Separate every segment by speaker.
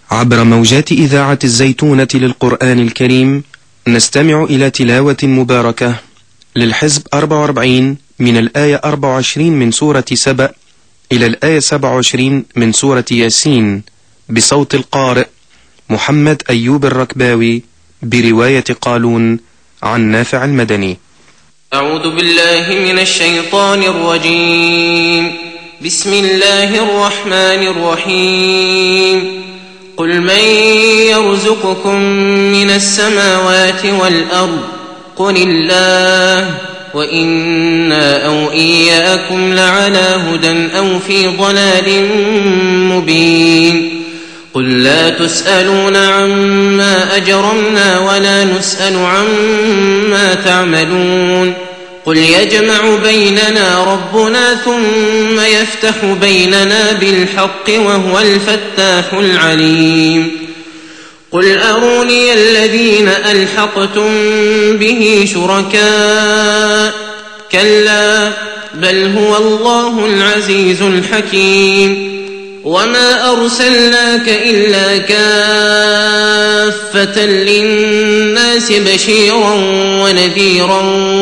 Speaker 1: عبر موجات إذاعة الزيتونة للقرآن الكريم نستمع إلى تلاوة مباركة للحزب 44 من الآية 24 من سورة سبأ إلى الآية 27 من سورة ياسين بصوت القارئ محمد أيوب الركباوي برواية قالون عن نافع المدني.
Speaker 2: أعوذ بالله من الشيطان الرجيم. بسم الله الرحمن الرحيم. قل من يرزقكم من السماوات والأرض قل الله وإنا أو إياكم لعلى هدى أو في ضلال مبين. قل لا تسألون عما أجرمنا ولا نسأل عما تعملون. قل يجمع بيننا ربنا ثم يفتح بيننا بالحق وهو الفتاح العليم. قل أروني الذين ألحقتم به شركاء كلا بل هو الله العزيز الحكيم. وما أرسلناك إلا كافة للناس بشيرا ونذيرا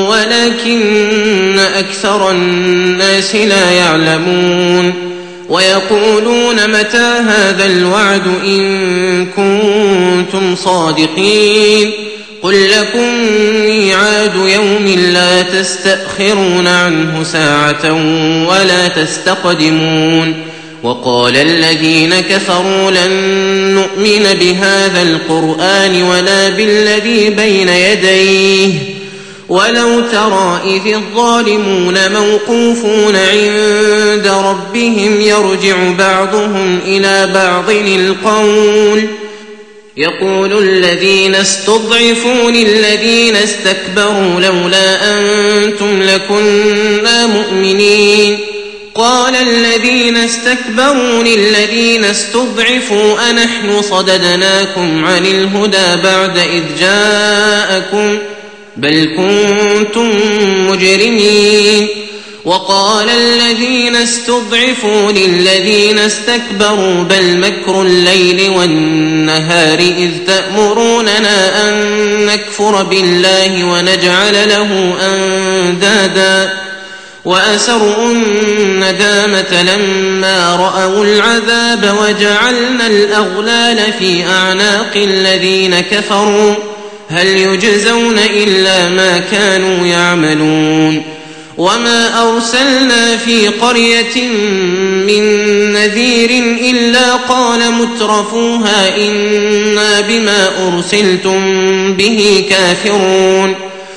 Speaker 2: ولكن أكثر الناس لا يعلمون. ويقولون متى هذا الوعد إن كنتم صادقين. قل لكم ميعاد يوم لا تستأخرون عنه ساعة ولا تستقدمون. وقال الذين كفروا لن نؤمن بهذا القرآن ولا بالذي بين يديه ولو ترى إذ الظالمون موقوفون عند ربهم يرجع بعضهم إلى بعض القول يقول الذين استضعفوا للذين استكبروا لولا أنتم لكنا مؤمنين. قال الذين استكبروا للذين استضعفوا أنحن صددناكم عن الهدى بعد إذ جاءكم بل كنتم مجرمين. وقال الذين استضعفوا للذين استكبروا بل مكر الليل والنهار إذ تأمروننا أن نكفر بالله ونجعل له أندادا وأسروا الندامة لما رأوا العذاب وجعلنا الأغلال في أعناق الذين كفروا هل يجزون إلا ما كانوا يعملون. وما أرسلنا في قرية من نذير إلا قال مترفوها إنا بما أرسلتم به كافرون.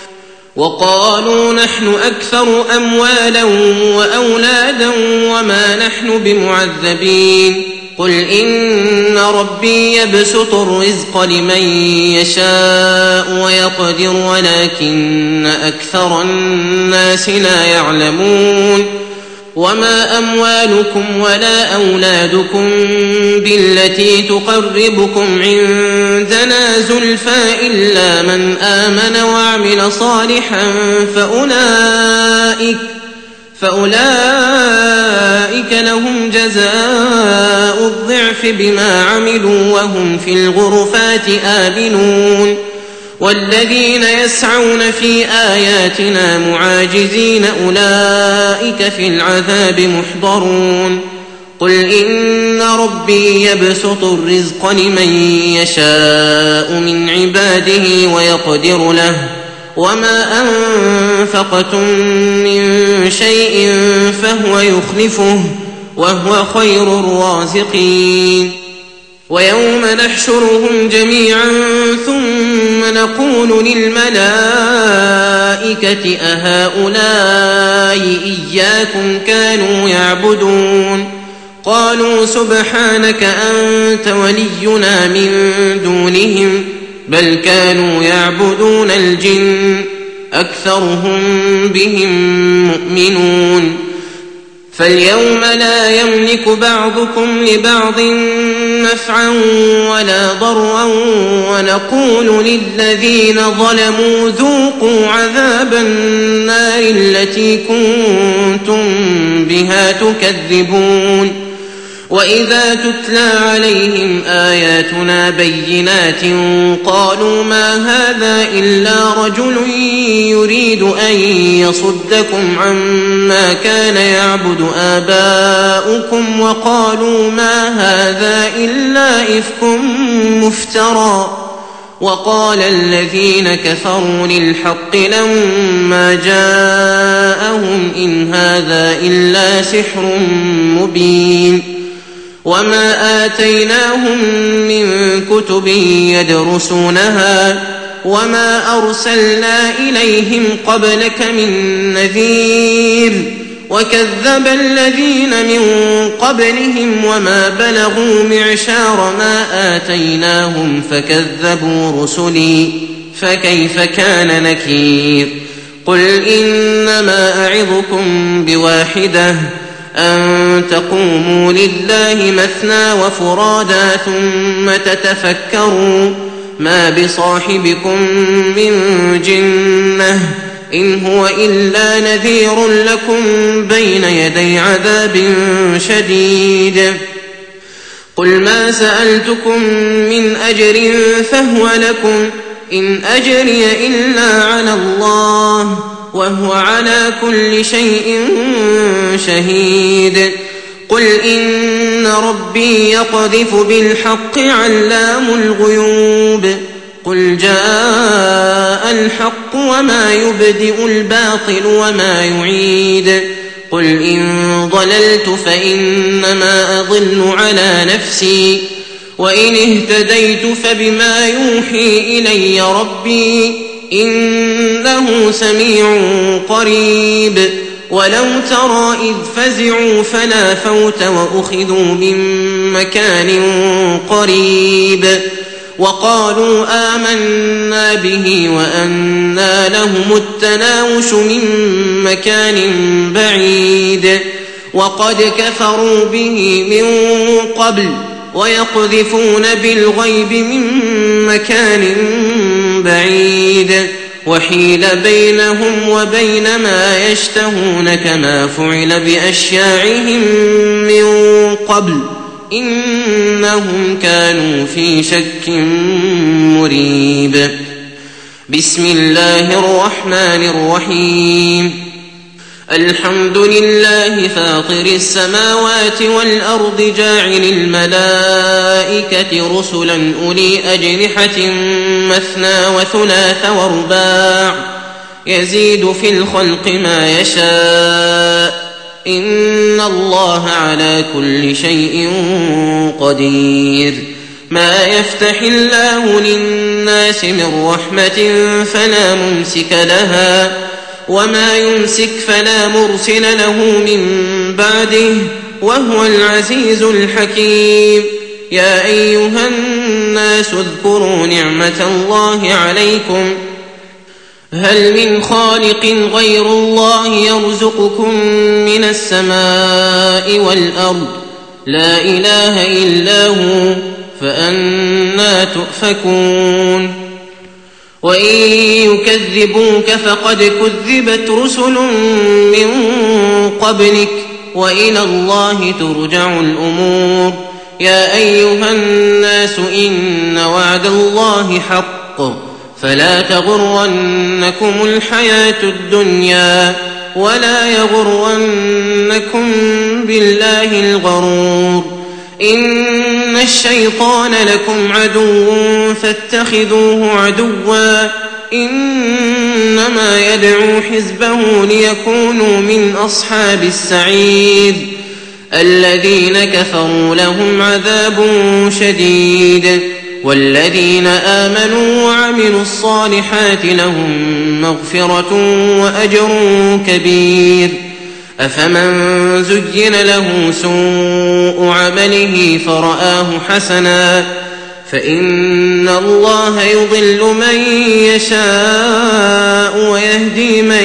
Speaker 2: وقالوا نحن أكثر أموالا وأولادا وما نحن بمعذبين. قل إن ربي يبسط الرزق لمن يشاء ويقدر ولكن أكثر الناس لا يعلمون. وما أموالكم ولا أولادكم بالتي تقربكم عندنا زلفى إلا من آمن وعمل صالحا فأولئك لهم جزاء الضعف بما عملوا وهم في الغرفات آمنون. والذين يسعون في آياتنا معاجزين أولئك في العذاب محضرون. قل إن ربي يبسط الرزق لمن يشاء من عباده ويقدر له وما أنفقتم من شيء فهو يخلفه وهو خير الرازقين. ويوم نحشرهم جميعا ثم نقول للملائكة أهؤلاء إياكم كانوا يعبدون. قالوا سبحانك أنت ولينا من دونهم بل كانوا يعبدون الجن أكثرهم بهم مؤمنون. فاليوم لا يملك بعضكم لبعض نفعا ولا ضرا ونقول للذين ظلموا ذوقوا عذاب النار التي كنتم بها تكذبون. وإذا تتلى عليهم آياتنا بينات قالوا ما هذا إلا رجل يريد أن يصدكم عما كان يعبد آباؤكم وقالوا ما هذا إلا إفك مفترى وقال الذين كفروا للحق لما جاءهم إن هذا إلا سحر مبين وما آتيناهم من كتب يدرسونها وما أرسلنا إليهم قبلك من نذير وكذب الذين من قبلهم وما بلغوا معشار ما آتيناهم فكذبوا رسلي فكيف كان نكير قل إنما أعظكم بواحدة أن تقوموا لله مثنى وفرادا ثم تتفكروا ما بصاحبكم من جنة إن هو إلا نذير لكم بين يدي عذاب شديد قل ما سألتكم من أجر فهو لكم إن أجري إلا على الله وهو على كل شيء شهيد قل إن ربي يقذف بالحق علام الغيوب قل جاء الحق وما يبدئ الباطل وما يعيد قل إن ضللت فإنما أضل على نفسي وإن اهتديت فبما يوحي إلي ربي إنه سميع قريب ولو ترى إذ فزعوا فلا فوت وأخذوا من مكان قريب وقالوا آمنا به وأنى لهم التناوش من مكان بعيد وقد كفروا به من قبل ويقذفون بالغيب من مكان بعيد وحيل بينهم وبين ما يشتهون كما فعل بأشياعهم من قبل إنهم كانوا في شك مريب بسم الله الرحمن الرحيم الحمد لله فاطر السماوات والأرض جاعل الملائكة رسلا أولي أجنحة مثنى وثلاث ورباع يزيد في الخلق ما يشاء إن الله على كل شيء قدير ما يفتح الله للناس من رحمة فلا ممسك لها وما يمسك فلا مرسل له من بعده وهو العزيز الحكيم يا أيها الناس اذكروا نعمة الله عليكم هل من خالق غير الله يرزقكم من السماء والأرض لا إله إلا هو فأنى تؤفكون وإن يكذبوك فقد كذبت رسل من قبلك وإلى الله ترجع الأمور يا أيها الناس إن وعد الله حق فلا تغرنكم الحياة الدنيا ولا يغرنكم بالله الغرور إن الشيطان لكم عدو فاتخذوه عدوا إنما يدعو حزبه ليكونوا من أصحاب السعير الذين كفروا لهم عذاب شديد والذين آمنوا وعملوا الصالحات لهم مغفرة وأجر كبير أفمن زين له سوء عمله فرآه حسنا فإن الله يضل من يشاء ويهدي من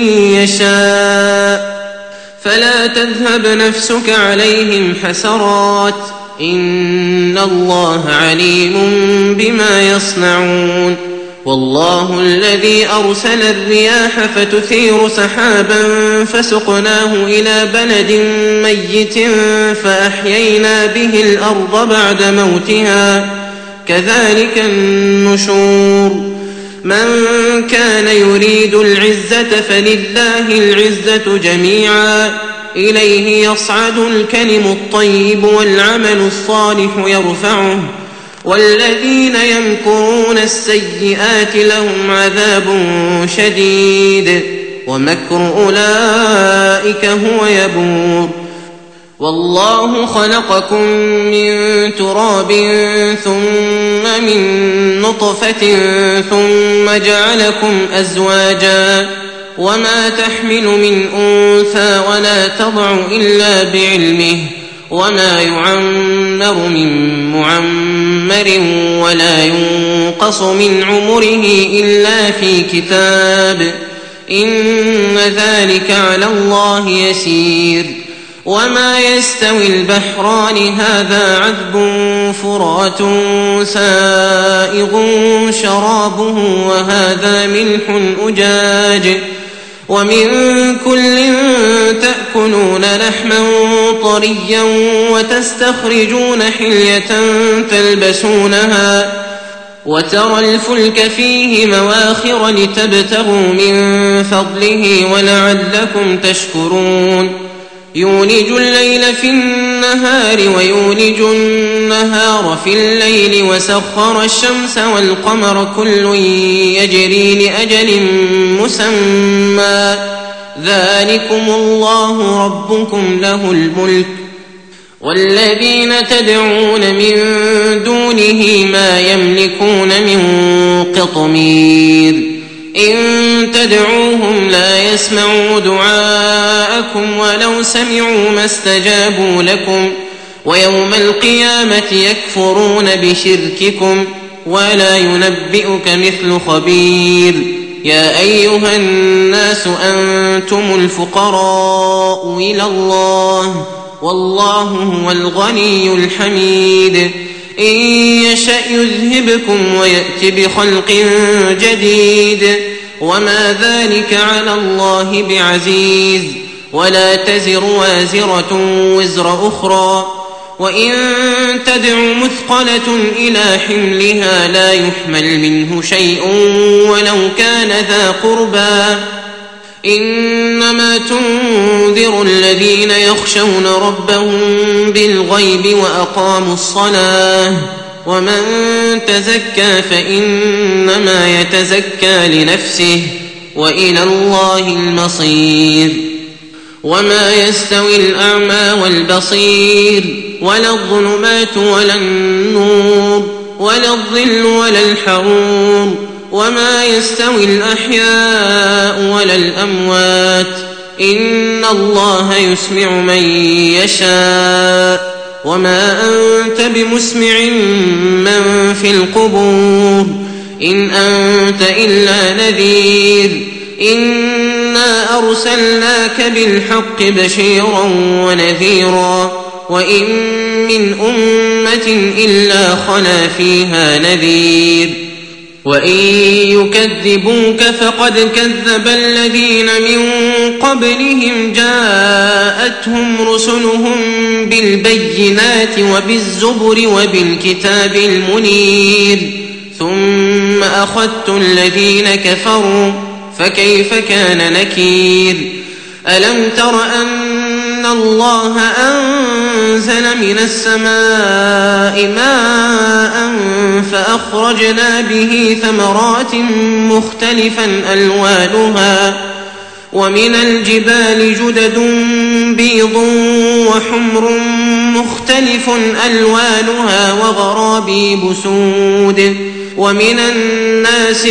Speaker 2: يشاء فلا تذهب نفسك عليهم حسرات إن الله عليم بما يصنعون والله الذي أرسل الرياح فتثير سحابا فسقناه إلى بلد ميت فأحيينا به الأرض بعد موتها كذلك النشور من كان يريد العزة فلله العزة جميعا إليه يصعد الكلم الطيب والعمل الصالح يرفعه والذين يمكرون السيئات لهم عذاب شديد ومكر أولئك هو يبور والله خلقكم من تراب ثم من نطفة ثم جعلكم أزواجا وما تحمل من أنثى ولا تضع إلا بعلمه وما يعمر من معمر ولا ينقص من عمره إلا في كتاب إن ذلك على الله يسير وما يستوي البحران هذا عذب فرات سائغ شرابه وهذا ملح أجاج ومن كل تأكلون لحما طريا وتستخرجون حلية تلبسونها وترى الفلك فيه مواخر لتبتغوا من فضله ولعلكم تشكرون يولج الليل في النهار ويولج النهار في الليل وسخر الشمس والقمر كل يجري لأجل مسمى ذلكم الله ربكم له الملك والذين تدعون من دونه ما يملكون من قطمير إن تدعوهم لا يسمعوا دعاءكم ولو سمعوا ما استجابوا لكم ويوم القيامة يكفرون بشرككم ولا ينبئك مثل خبير يا أيها الناس أنتم الفقراء إلى الله والله هو الغني الحميد إن يشأ يذهبكم ويأتي بخلق جديد وما ذلك على الله بعزيز ولا تزر وازرة وزر أخرى وإن تدع مثقلة إلى حملها لا يحمل منه شيء ولو كان ذا قربى إنما تنذر الذين يخشون ربهم بالغيب وأقاموا الصلاة ومن تزكى فإنما يتزكى لنفسه وإلى الله المصير وما يستوي الأعمى والبصير ولا الظلمات ولا النور ولا الظل ولا الحرور وما يستوي الأحياء ولا الأموات إن الله يسمع من يشاء وما أنت بمسمع من في القبور إن أنت إلا نذير إنا أرسلناك بالحق بشيرا ونذيرا وإن من أمة إلا خلا فيها نذير وإن يكذبوك فقد كذب الذين من قبلهم جاءتهم رسلهم بالبينات وبالزبر وبالكتاب المنير ثم أخذت الذين كفروا فكيف كان نكير ألم تر أن الله أنزل من السماء ماء فأخرجنا به ثمرات مختلفا ألوانها ومن الجبال جدد بيض وحمر مختلف ألوانها وغرابيب سود ومن الناس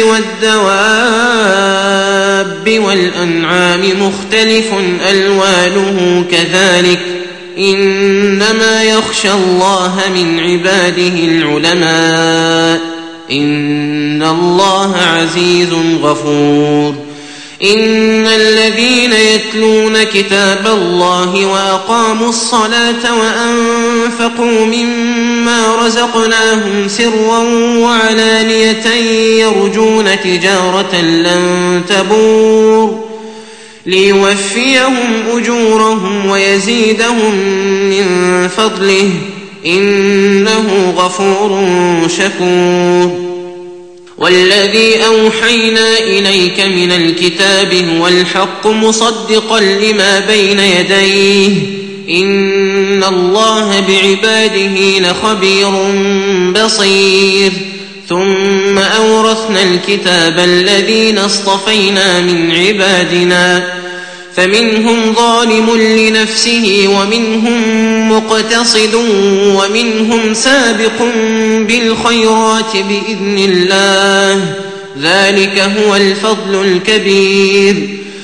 Speaker 2: والدواب والأنعام مختلف ألوانه كذلك إنما يخشى الله من عباده العلماء إن الله عزيز غفور إن الذين يتلون كتاب الله وأقاموا الصلاة وأنفقوا مما رزقناهم سرا وعلانية يرجون تجارة لن تبور ليوفيهم أجورهم ويزيدهم من فضله إنه غفور شكور. والذي أوحينا إليك من الكتاب هو الحق مصدقا لما بين يديه إن الله بعباده لخبير بصير. ثم أورثنا الكتاب الذين اصطفينا من عبادنا فمنهم ظالم لنفسه ومنهم مقتصد ومنهم سابق بالخيرات بإذن الله ذلك هو الفضل الكبير.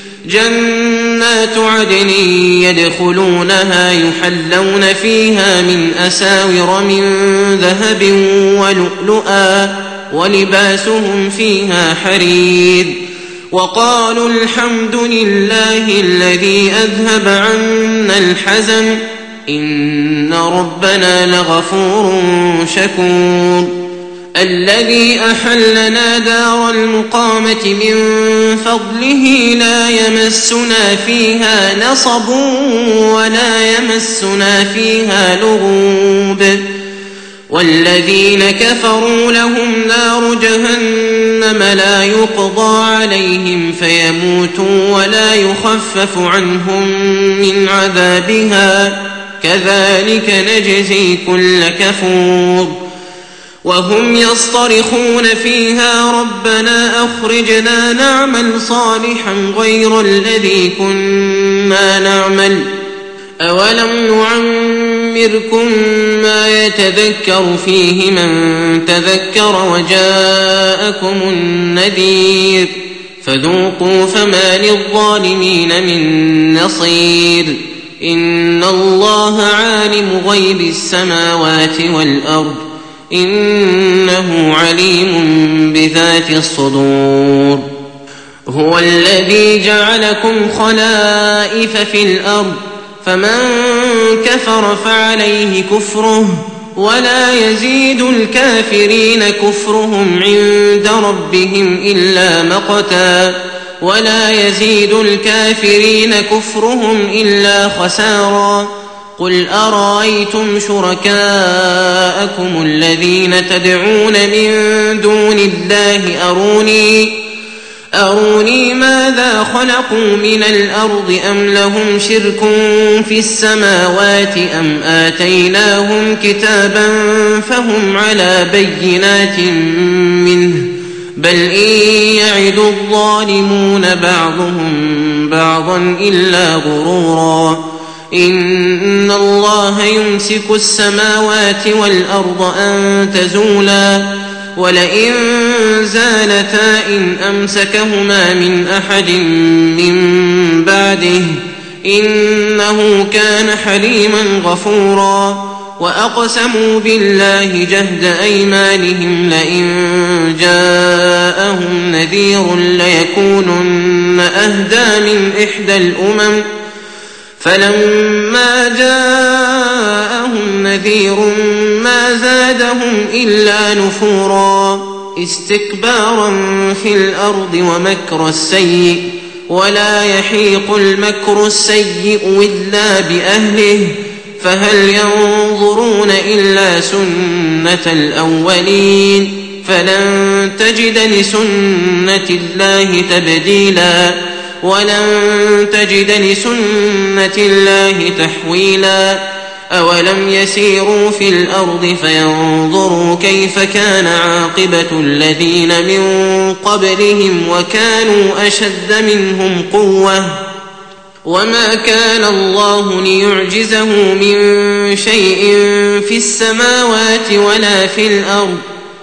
Speaker 2: جنات عدن يدخلونها يحلون فيها من أساور من ذهب ولؤلؤا ولباسهم فيها حرير. وقالوا الحمد لله الذي أذهب عنا الحزن إن ربنا لغفور شكور. الذي أحلنا دار المقامة من فضله لا يمسنا فيها نصب ولا يمسنا فيها لغوب. والذين كفروا لهم نار جهنم لا يقضى عليهم فيموتوا ولا يخفف عنهم من عذابها كذلك نجزي كل كفور. وهم يصطرخون فيها ربنا أخرجنا نعمل صالحا غير الذي كنا نعمل أولم نعمركم ما يتذكر فيه من تذكر وجاءكم النذير فذوقوا فما للظالمين من نصير. إن الله عالم غيب السماوات والأرض إنه عليم بذات الصدور. هو الذي جعلكم خلائف في الأرض فمن كفر فعليه كفره ولا يزيد الكافرين كفرهم عند ربهم إلا مقتا ولا يزيد الكافرين كفرهم إلا خسارا. قل أرأيتم شركاءكم الذين تدعون من دون الله أروني ماذا خلقوا من الأرض أم لهم شرك في السماوات أم آتيناهم كتابا فهم على بينات منه بل إن يعد الظالمون بعضهم بعضا إلا غرورا. إن الله يمسك السماوات والأرض أن تزولا ولئن زالتا إن أمسكهما من أحد من بعده إنه كان حليما غفورا. وأقسموا بالله جهد أيمانهم لئن جاءهم نذير ليكونن أهدى من إحدى الأمم فلما جاءهم نذير ما زادهم إلا نفورا استكبارا في الأرض ومكر السيء ولا يحيق المكر السيء إلا بأهله فهل ينظرون إلا سنة الأولين فلن تجد لسنة الله تبديلا ولن تجد لسنة الله تحويلا. أولم يسيروا في الأرض فينظروا كيف كان عاقبة الذين من قبلهم وكانوا أشد منهم قوة وما كان الله ليعجزه من شيء في السماوات ولا في الأرض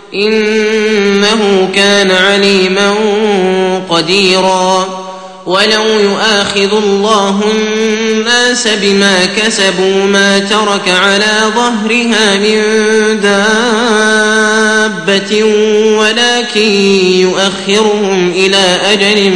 Speaker 2: إنه كان عليما قديرا. ولو يؤاخذ الله الناس بما كسبوا ما ترك على ظهرها من دابة ولكن يؤخرهم إلى أجل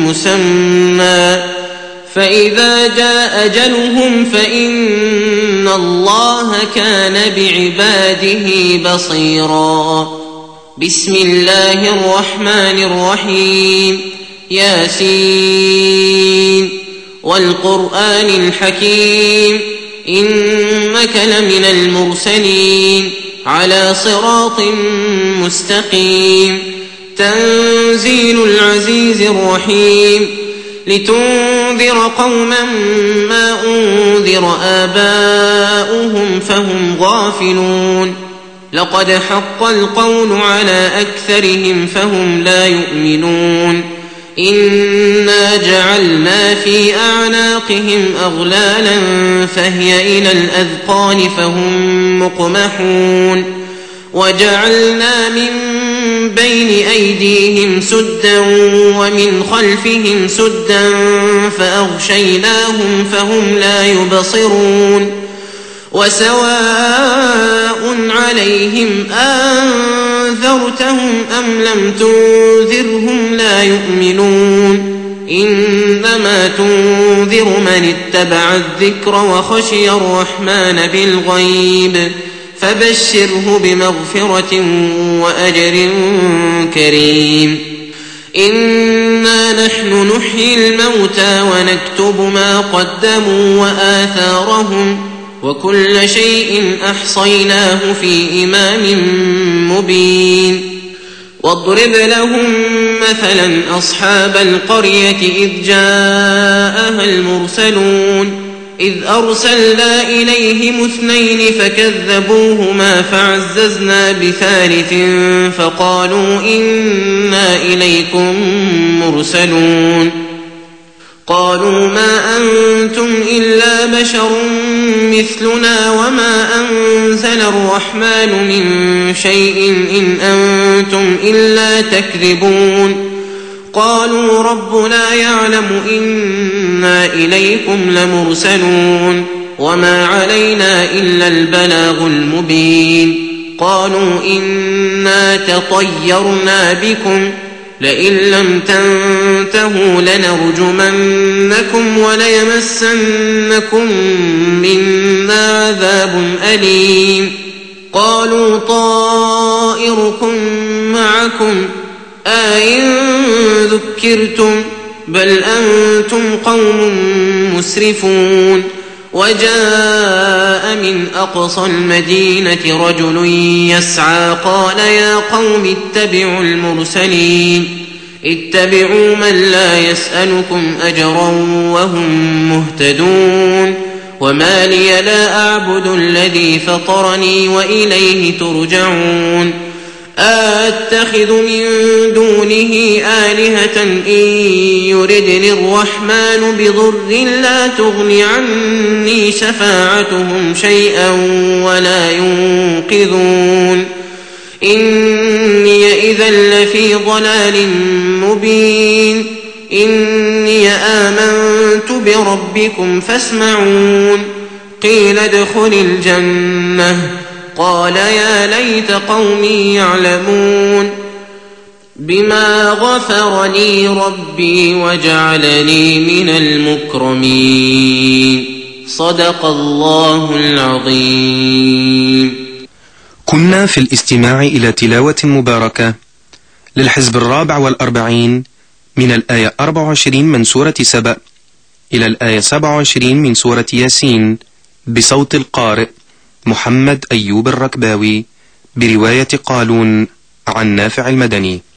Speaker 2: مسمى فإذا جاء أجلهم فإن الله كان بعباده بصيرا. بسم الله الرحمن الرحيم. ياسين والقرآن الحكيم إنك لمن المرسلين على صراط مستقيم. تنزيل العزيز الرحيم لتنذر قوما ما أنذر آباؤهم فهم غافلون. لقد حق القول على أكثرهم فهم لا يؤمنون. إنا جعلنا في أعناقهم أغلالا فهي إلى الأذقان فهم مقمحون. وجعلنا من بين أيديهم سدا ومن خلفهم سدا فأغشيناهم فهم لا يبصرون. وسواء عليهم أنذرتهم أم لم تنذرهم لا يؤمنون. إنما تنذر من اتبع الذكر وخشي الرحمن بالغيب فبشره بمغفرة وأجر كريم. إنا نحن نحيي الموتى ونكتب ما قدموا وآثارهم وكل شيء أحصيناه في إمام مبين. واضرب لهم مثلا أصحاب القرية إذ جاءها المرسلون إذ أرسلنا إليهم 2 فكذبوهما فعززنا بثالث فقالوا إنا إليكم مرسلون. قالوا ما أنتم إلا بشر مثلنا وما أنزل الرحمن من شيء إن أنتم إلا تكذبون. قالوا ربنا يعلم إنا إليكم لمرسلون وما علينا إلا البلاغ المبين. قالوا إنا تطيرنا بكم لئن لم تنتهوا لنرجمنكم وليمسنكم منا عذاب أليم. قالوا طائركم معكم أئن ذكرتم بل أنتم قوم مسرفون. وجاء من أقصى المدينة رجل يسعى قال يا قوم اتبعوا المرسلين اتبعوا من لا يسألكم أجرا وهم مهتدون. وما لي لا أعبد الذي فطرني وإليه ترجعون. أتخذ من دونه آلهة إن يردني الرحمن بضر لا تغن عني شفاعتهم شيئا ولا ينقذون. إني إذا لفي ضلال مبين. إني آمنت بربكم فاسمعون. قيل ادخل الجنة قال يا ليت قومي يعلمون. بما غفر لي ربي وجعلني من المكرمين. صدق الله العظيم.
Speaker 1: كنا في الاستماع إلى تلاوة مباركة للحزب 44 من الآية 24 من سورة سبأ إلى الآية 27 من سورة ياسين بصوت القارئ محمد أيوب الركباوي برواية قالون عن نافع المدني.